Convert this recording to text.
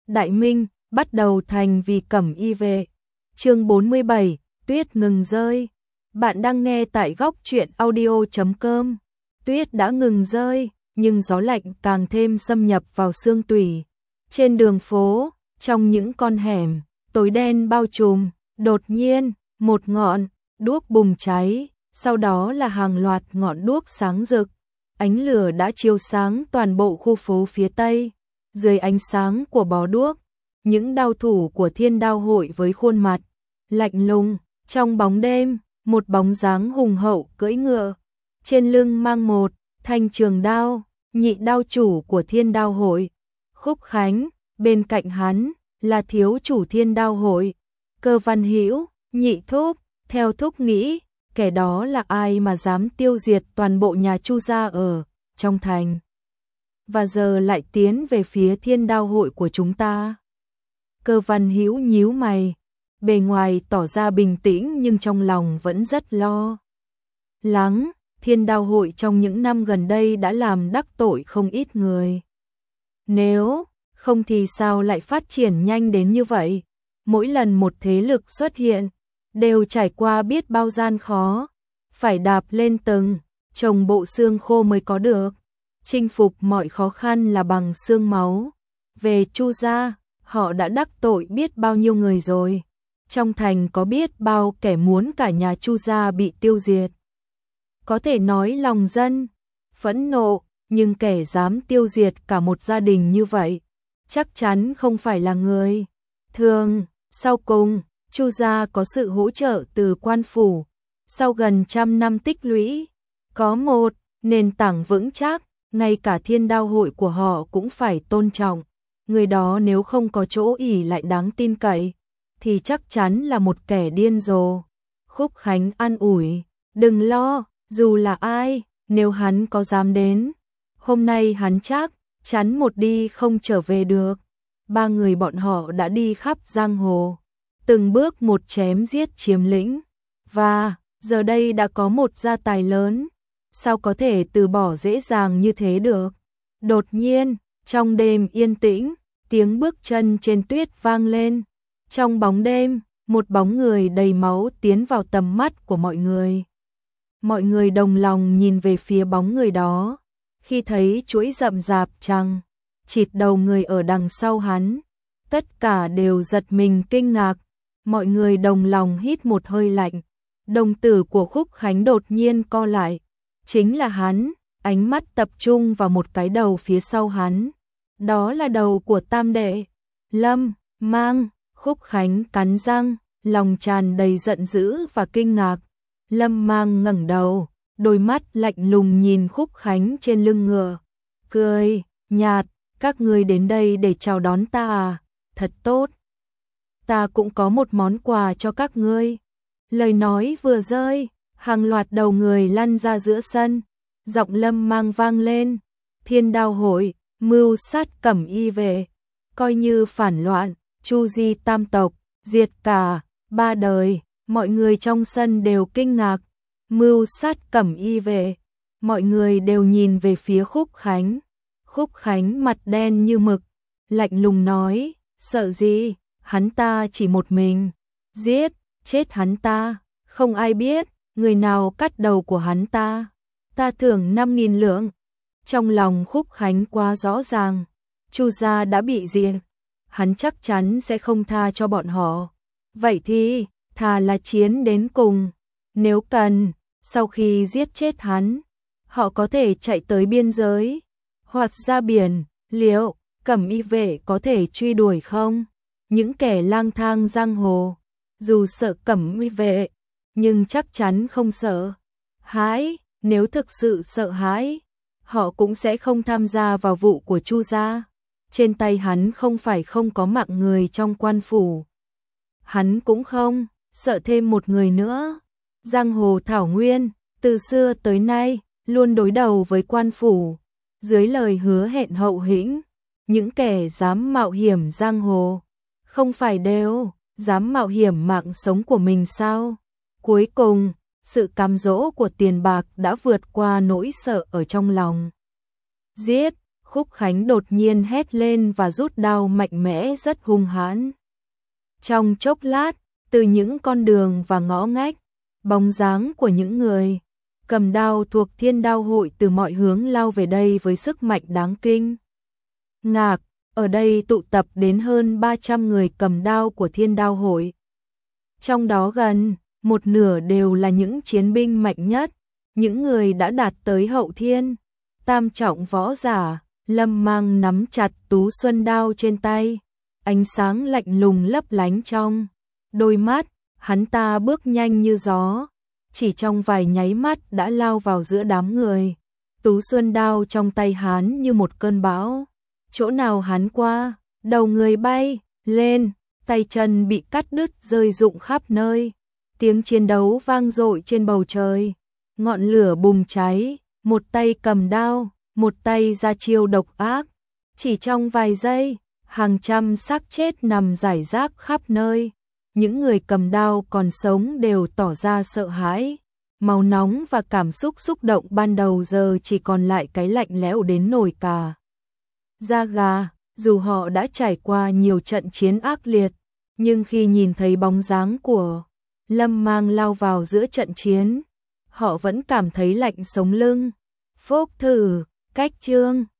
Đại Minh, bắt đầu thành vì Cẩm Y Vệ. Chương 47, tuyết ngừng rơi. Bạn đang nghe tại góc truyện audio.com. Tuyết đã ngừng rơi, nhưng gió lạnh càng thêm xâm nhập vào xương tủy. Trên đường phố, trong những con hẻm, tối đen bao trùm, đột nhiên, một ngọn đuốc bùng cháy, sau đó là hàng loạt ngọn đuốc sáng rực. Ánh lửa đã chiếu sáng toàn bộ khu phố phía Tây. Dưới ánh sáng của bó đuốc, những đao thủ của Thiên Đao Hội với khuôn mặt lạnh lùng, trong bóng đêm, một bóng dáng hùng hậu cưỡi ngựa, trên lưng mang một thanh trường đao, nhị đao chủ của Thiên Đao Hội. Khúc Khánh, bên cạnh hắn là thiếu chủ Thiên Đao Hội, Cơ Văn Hữu. Nhị thúc, theo thúc nghĩ, kẻ đó là ai mà dám tiêu diệt toàn bộ nhà Chu gia ở trong thành, và giờ lại tiến về phía Thiên Đao Hội của chúng ta? Cơ Văn Hữu nhíu mày, bề ngoài tỏ ra bình tĩnh nhưng trong lòng vẫn rất lo lắng. Thiên Đao Hội trong những năm gần đây đã làm đắc tội không ít người. Nếu không thì sao lại phát triển nhanh đến như vậy? Mỗi lần một thế lực xuất hiện, đều trải qua biết bao gian khó, phải đạp lên từng chồng bộ xương khô mới có được. Chinh phục mọi khó khăn là bằng xương máu. Về Chu gia, họ đã đắc tội biết bao nhiêu người rồi. Trong thành có biết bao kẻ muốn cả nhà Chu gia bị tiêu diệt. Có thể nói lòng dân phẫn nộ, nhưng kẻ dám tiêu diệt cả một gia đình như vậy, chắc chắn không phải là người thường. Sau cùng, Chu gia có sự hỗ trợ từ quan phủ. Sau gần 100 năm tích lũy, có một nền tảng vững chắc, ngay cả Thiên Đao Hội của họ cũng phải tôn trọng. Người đó nếu không có chỗ ỷ lại đáng tin cậy, thì chắc chắn là một kẻ điên rồ. Khúc Khánh an ủi, đừng lo, dù là ai, nếu hắn có dám đến, hôm nay hắn chắc chắn một đi không trở về được. Ba người bọn họ đã đi khắp giang hồ, từng bước một chém giết chiếm lĩnh, và giờ đây đã có một gia tài lớn, sao có thể từ bỏ dễ dàng như thế được? Đột nhiên, trong đêm yên tĩnh, tiếng bước chân trên tuyết vang lên. Trong bóng đêm, một bóng người đầy máu tiến vào tầm mắt của mọi người. Mọi người đồng lòng nhìn về phía bóng người đó. Khi thấy chuỗi rậm rạp chằng chịt đầu người ở đằng sau hắn, tất cả đều giật mình kinh ngạc. Mọi người đồng lòng hít một hơi lạnh. Đồng tử của Khúc Khánh đột nhiên co lại. Chính là hắn. Ánh mắt tập trung vào một cái đầu phía sau hắn. Đó là đầu của tam đệ Lâm Mang. Khúc Khánh cắn răng, lòng tràn đầy giận dữ và kinh ngạc. Lâm Mang ngẩng đầu, đôi mắt lạnh lùng nhìn Khúc Khánh trên lưng ngựa, cười nhạt, các ngươi đến đây để chào đón ta à? Thật tốt. Ta cũng có một món quà cho các ngươi. Lời nói vừa rơi, hàng loạt đầu người lăn ra giữa sân. Giọng Lâm Mang vang lên, Thiên Đao Hội, mưu sát Cẩm Y Vệ, coi như phản loạn, Chu Di tam tộc, diệt cả ba đời. Mọi người trong sân đều kinh ngạc. Mưu sát Cẩm Y Vệ. Mọi người đều nhìn về phía Khúc Khánh. Khúc Khánh mặt đen như mực, lạnh lùng nói, sợ gì, hắn ta chỉ một mình giết chết hắn ta, không ai biết người nào cắt đầu của hắn ta. Ta thưởng 5.000 lượng. Trong lòng Khúc Khánh quá rõ ràng, Chu gia đã bị diệt, hắn chắc chắn sẽ không tha cho bọn họ. Vậy thì thà là chiến đến cùng. Nếu cần, sau khi giết chết hắn, họ có thể chạy tới biên giới hoặc ra biển. Liệu Cẩm Y Vệ có thể truy đuổi không? Những kẻ lang thang giang hồ, dù sợ Cẩm Y Vệ, nhưng chắc chắn không sợ hãi. Nếu thực sự sợ hãi, họ cũng sẽ không tham gia vào vụ của Chu gia. Trên tay hắn không phải không có mạng người trong quan phủ. Hắn cũng không sợ thêm một người nữa. Giang hồ thảo nguyên, từ xưa tới nay, luôn đối đầu với quan phủ. Dưới lời hứa hẹn hậu hĩnh, những kẻ dám mạo hiểm giang hồ, không phải đều dám mạo hiểm mạng sống của mình sao? Cuối cùng, sự cám dỗ của tiền bạc đã vượt qua nỗi sợ ở trong lòng. Giết, Khúc Khánh đột nhiên hét lên và rút đao mạnh mẽ rất hung hãn. Trong chốc lát, từ những con đường và ngõ ngách, bóng dáng của những người cầm đao thuộc Thiên Đao hội từ mọi hướng lao về đây với sức mạnh đáng kinh ngạc. Ở đây tụ tập đến hơn 300 người cầm đao của Thiên Đao hội. Trong đó gần một nửa đều là những chiến binh mạnh nhất, những người đã đạt tới hậu thiên tam trọng võ giả. Lâm Mang nắm chặt Tú Xuân đao trên tay, ánh sáng lạnh lùng lấp lánh trong đôi mắt, hắn ta bước nhanh như gió, chỉ trong vài nháy mắt đã lao vào giữa đám người. Tú Xuân đao trong tay hắn như một cơn bão, chỗ nào hắn qua, đầu người bay lên, tay chân bị cắt đứt rơi rụng khắp nơi. Tiếng chiến đấu vang dội trên bầu trời, ngọn lửa bùng cháy, một tay cầm đao, một tay ra chiêu độc ác. Chỉ trong vài giây, hàng trăm xác chết nằm rải rác khắp nơi. Những người cầm đao còn sống đều tỏ ra sợ hãi. Máu nóng và cảm xúc xúc động ban đầu giờ chỉ còn lại cái lạnh lẽo đến nổi cả da gà. Dù họ đã trải qua nhiều trận chiến ác liệt, nhưng khi nhìn thấy bóng dáng của Lâm Mang lao vào giữa trận chiến, họ vẫn cảm thấy lạnh sống lưng. Phốc thử, cách chương